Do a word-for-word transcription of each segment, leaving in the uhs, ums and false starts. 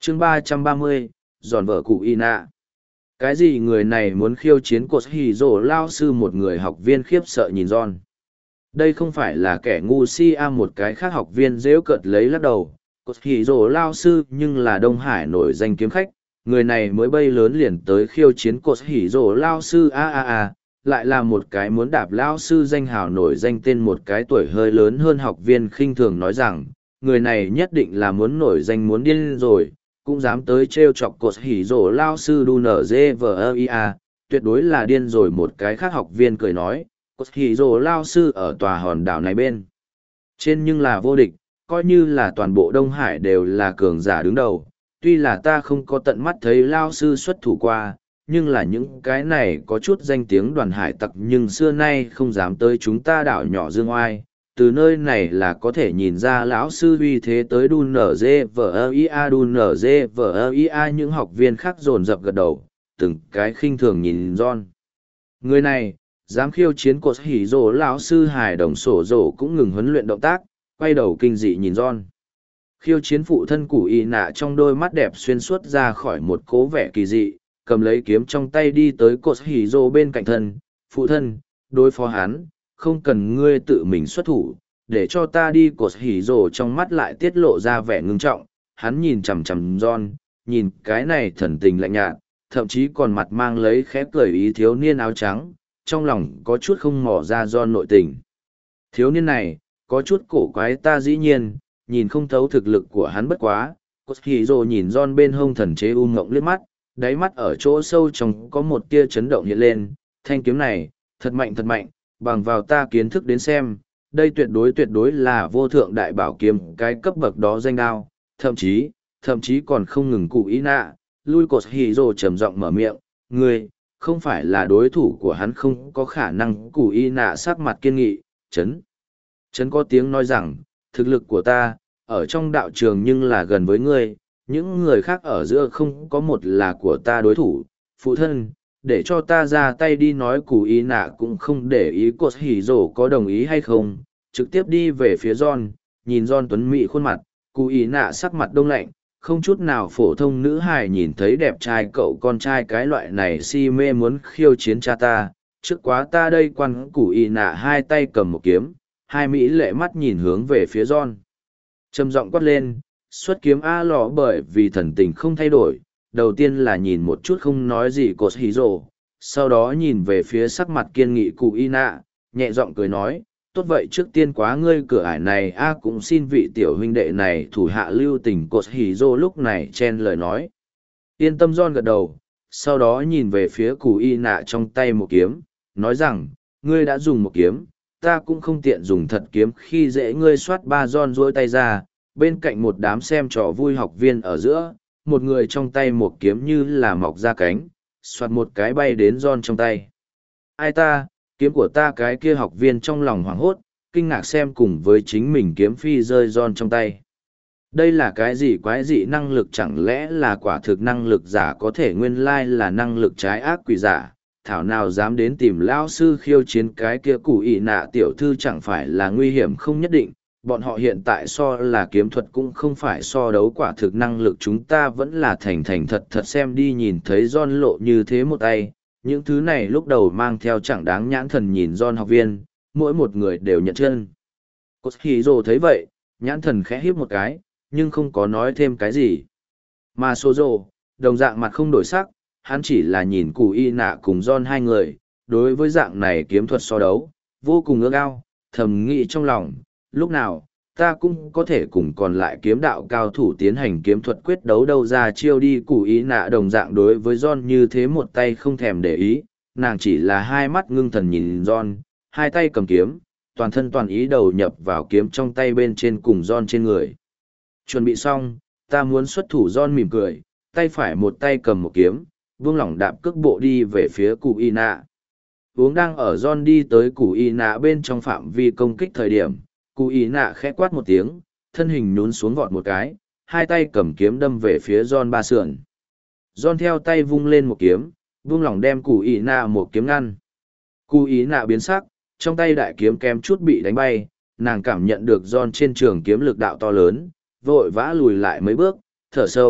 chương ba trăm ba mươi, giòn vở cụ y nạ. Cái gì người này muốn khiêu chiến cột hỉ rổ lao sư, một người học viên khiếp sợ nhìn John. Đây không phải là kẻ ngu si a, một cái khác học viên rêu cợt lấy lắc đầu. Cột hỉ rổ lao sư nhưng là Đông Hải nổi danh kiếm khách, người này mới bay lớn liền tới khiêu chiến cột hỉ rổ lao sư a a a, lại là một cái muốn đạp lao sư danh hào nổi danh tên. Một cái tuổi hơi lớn hơn học viên khinh thường nói rằng, người này nhất định là muốn nổi danh muốn điên rồi, cũng dám tới trêu chọc cột hỉ rổ lao sư đu nở dê vờ ia, tuyệt đối là điên rồi. Một cái khác học viên cười nói, cột hỉ rổ lao sư ở tòa hòn đảo này bên trên nhưng là vô địch, coi như là toàn bộ Đông Hải đều là cường giả đứng đầu. Tuy là ta không có tận mắt thấy lao sư xuất thủ qua, nhưng là những cái này có chút danh tiếng đoàn hải tặc nhưng xưa nay không dám tới chúng ta đảo nhỏ dương oai. Từ nơi này là có thể nhìn ra lão sư uy thế tới đun nở dê vờ ia đun nở dê vờ ia. Những học viên khác dồn dập gật đầu, từng cái khinh thường nhìn John. Người này dám khiêu chiến cột hỉ rổ lão sư. Hải đồng sổ rổ cũng ngừng huấn luyện động tác, quay đầu kinh dị nhìn John. Khiêu chiến phụ thân của y nạ trong đôi mắt đẹp xuyên suốt ra khỏi một cố vẻ kỳ dị, cầm lấy kiếm trong tay đi tới cột hỉ rổ bên cạnh thân. Phụ thân, đối phó hắn, không cần ngươi tự mình xuất thủ, để cho ta đi. Cột hỉ rổ trong mắt lại tiết lộ ra vẻ ngưng trọng, hắn nhìn chằm chằm John, nhìn cái này thần tình lạnh nhạt, thậm chí còn mặt mang lấy khẽ cười ý thiếu niên áo trắng, trong lòng có chút không mò ra John nội tình. Thiếu niên này, có chút cổ quái, ta dĩ nhiên, nhìn không thấu thực lực của hắn bất quá. Cột hỉ rổ nhìn John bên hông thần chế u ngộng liếc mắt, đáy mắt ở chỗ sâu trong có một tia chấn động hiện lên, thanh kiếm này, thật mạnh thật mạnh, bằng vào ta kiến thức đến xem, đây tuyệt đối tuyệt đối là vô thượng đại bảo kiếm, cái cấp bậc đó danh đao, thậm chí, thậm chí còn không ngừng cụ ý nạ. Lui cột hỉ rổ trầm giọng mở miệng, ngươi, không phải là đối thủ của hắn, không có khả năng. Cụ y nạ sắc mặt kiên nghị, chấn. Chấn có tiếng nói rằng, thực lực của ta, ở trong đạo trường nhưng là gần với ngươi, những người khác ở giữa không có một là của ta đối thủ. Phụ thân, để cho ta ra tay đi. Nói cụ ý nạ cũng không để ý cột hỉ rổ có đồng ý hay không, trực tiếp đi về phía John. Nhìn John tuấn mỹ khuôn mặt, cụ ý nạ sắc mặt đông lạnh, không chút nào phổ thông nữ hài nhìn thấy đẹp trai cậu con trai cái loại này si mê muốn khiêu chiến cha ta. Trước quá ta đây. Quan cụ ý nạ hai tay cầm một kiếm, hai mỹ lệ mắt nhìn hướng về phía John, trầm giọng quát lên, xuất kiếm a lò. Bởi vì thần tình không thay đổi, đầu tiên là nhìn một chút không nói gì cột hỉ rổ, sau đó nhìn về phía sắc mặt kiên nghị cụ y nạ, nhẹ giọng cười nói, tốt vậy trước tiên quá ngươi cửa ải này a, cũng xin vị tiểu huynh đệ này thủ hạ lưu tình. Cột hỉ rổ lúc này chen lời nói. Yên tâm. John gật đầu, sau đó nhìn về phía cụ y nạ trong tay một kiếm, nói rằng, ngươi đã dùng một kiếm, ta cũng không tiện dùng thật kiếm khi dễ ngươi. Soát ba. John duỗi tay ra, bên cạnh một đám xem trò vui học viên ở giữa, một người trong tay một kiếm như là mọc ra cánh, soạt một cái bay đến John trong tay. Ai ta, kiếm của ta? Cái kia học viên trong lòng hoảng hốt, kinh ngạc xem cùng với chính mình kiếm phi rơi John trong tay. Đây là cái gì quái dị năng lực? Chẳng lẽ là quả thực năng lực giả? Có thể nguyên lai là năng lực trái ác quỷ giả. Thảo nào dám đến tìm lão sư khiêu chiến cái kia cụ ỷ nạ tiểu thư, chẳng phải là nguy hiểm không nhất định. Bọn họ hiện tại so là kiếm thuật cũng không phải so đấu quả thực năng lực, chúng ta vẫn là thành thành thật thật xem đi. Nhìn thấy John lộ như thế một tay, những thứ này lúc đầu mang theo chẳng đáng nhãn thần nhìn John học viên, mỗi một người đều nhận chân. Cột hỉ rổ thấy vậy, nhãn thần khẽ híp một cái, nhưng không có nói thêm cái gì. Mà Sô Rổ, đồng dạng mặt không đổi sắc, hắn chỉ là nhìn cụ y nạ cùng John hai người, đối với dạng này kiếm thuật so đấu, vô cùng ước ao, thầm nghĩ trong lòng, lúc nào, ta cũng có thể cùng còn lại kiếm đạo cao thủ tiến hành kiếm thuật quyết đấu đâu ra chiêu đi. Cụ ý nạ đồng dạng đối với John như thế một tay không thèm để ý, nàng chỉ là hai mắt ngưng thần nhìn John, hai tay cầm kiếm, toàn thân toàn ý đầu nhập vào kiếm trong tay bên trên cùng John trên người. Chuẩn bị xong, ta muốn xuất thủ. John mỉm cười, tay phải một tay cầm một kiếm, buông lỏng đạp cước bộ đi về phía cụ y nạ. Uống đang ở John đi tới cụ y nạ bên trong phạm vi công kích thời điểm, cụ y nạ khẽ quát một tiếng, thân hình nhún xuống vọt một cái, hai tay cầm kiếm đâm về phía John ba sườn. John theo tay vung lên một kiếm, buông lỏng đem cụ y nạ một kiếm ngăn. Cụ y nạ biến sắc, trong tay đại kiếm kém chút bị đánh bay, nàng cảm nhận được John trên trường kiếm lực đạo to lớn, vội vã lùi lại mấy bước, thở sâu,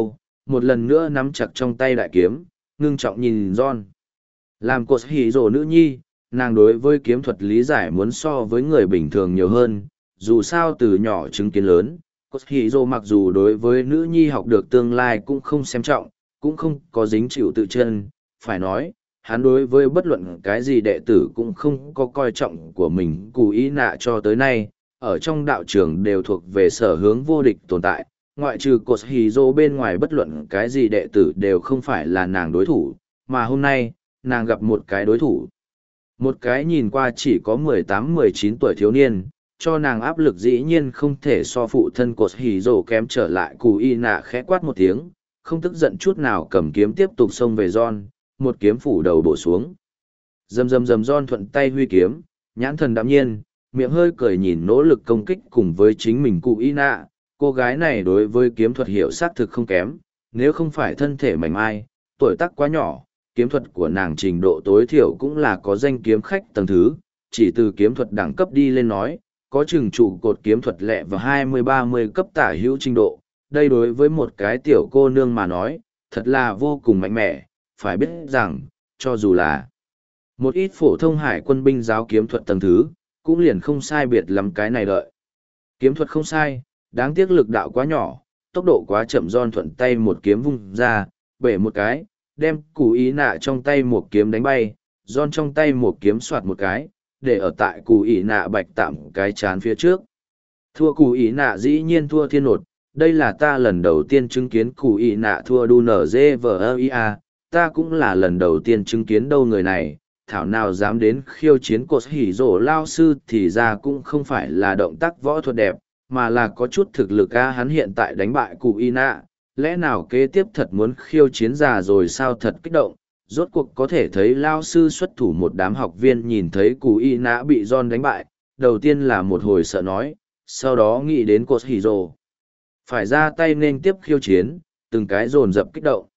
một lần nữa nắm chặt trong tay đại kiếm, ngưng trọng nhìn John. Làm cột hỉ rồ nữ nhi, nàng đối với kiếm thuật lý giải muốn so với người bình thường nhiều hơn, dù sao từ nhỏ chứng kiến lớn. Cột hỉ rồ mặc dù đối với nữ nhi học được tương lai cũng không xem trọng, cũng không có dính chịu tự chân, phải nói, hắn đối với bất luận cái gì đệ tử cũng không có coi trọng của mình cù ý nạ cho tới nay, ở trong đạo trường đều thuộc về sở hướng vô địch tồn tại, ngoại trừ cột hì dô bên ngoài bất luận cái gì đệ tử đều không phải là nàng đối thủ, mà hôm nay, nàng gặp một cái đối thủ. Một cái nhìn qua chỉ có mười tám mười chín tuổi thiếu niên, cho nàng áp lực dĩ nhiên không thể so phụ thân cột hì dô kém trở lại cù y nạ khẽ quát một tiếng, không tức giận chút nào cầm kiếm tiếp tục xông về John, một kiếm phủ đầu bổ xuống. Dầm dầm dầm John thuận tay huy kiếm, nhãn thần đạm nhiên, miệng hơi cười nhìn nỗ lực công kích cùng với chính mình cụ y nạ. Cô gái này đối với kiếm thuật hiểu xác thực không kém, nếu không phải thân thể mảnh mai, tuổi tác quá nhỏ, kiếm thuật của nàng trình độ tối thiểu cũng là có danh kiếm khách tầng thứ, chỉ từ kiếm thuật đẳng cấp đi lên nói, có chừng trụ cột kiếm thuật lẹ vào hai mươi ba mươi cấp tả hữu trình độ. Đây đối với một cái tiểu cô nương mà nói, thật là vô cùng mạnh mẽ, phải biết rằng, cho dù là một ít phổ thông hải quân binh giáo kiếm thuật tầng thứ, cũng liền không sai biệt lắm cái này đợi. Kiếm thuật không sai, đáng tiếc lực đạo quá nhỏ, tốc độ quá chậm Giòn thuận tay một kiếm vung ra, bể một cái, đem củ ý nạ trong tay một kiếm đánh bay, Giòn trong tay một kiếm soạt một cái, để ở tại củ ý nạ bạch tạm cái chán phía trước. Thua củ ý nạ dĩ nhiên thua thiên nột, đây là ta lần đầu tiên chứng kiến củ ý nạ thua đu nở dê vờ ia, ta cũng là lần đầu tiên chứng kiến đâu người này. Thảo nào dám đến khiêu chiến cột hỉ rổ lao sư thì ra cũng không phải là động tác võ thuật đẹp, mà là có chút thực lực a. Hắn hiện tại đánh bại cụ y nạ, lẽ nào kế tiếp thật muốn khiêu chiến già rồi sao, thật kích động. Rốt cuộc có thể thấy lao sư xuất thủ, một đám học viên nhìn thấy cụ y nạ bị John đánh bại, đầu tiên là một hồi sợ nói, sau đó nghĩ đến cột hỉ rổ phải ra tay nên tiếp khiêu chiến, từng cái dồn dập kích động.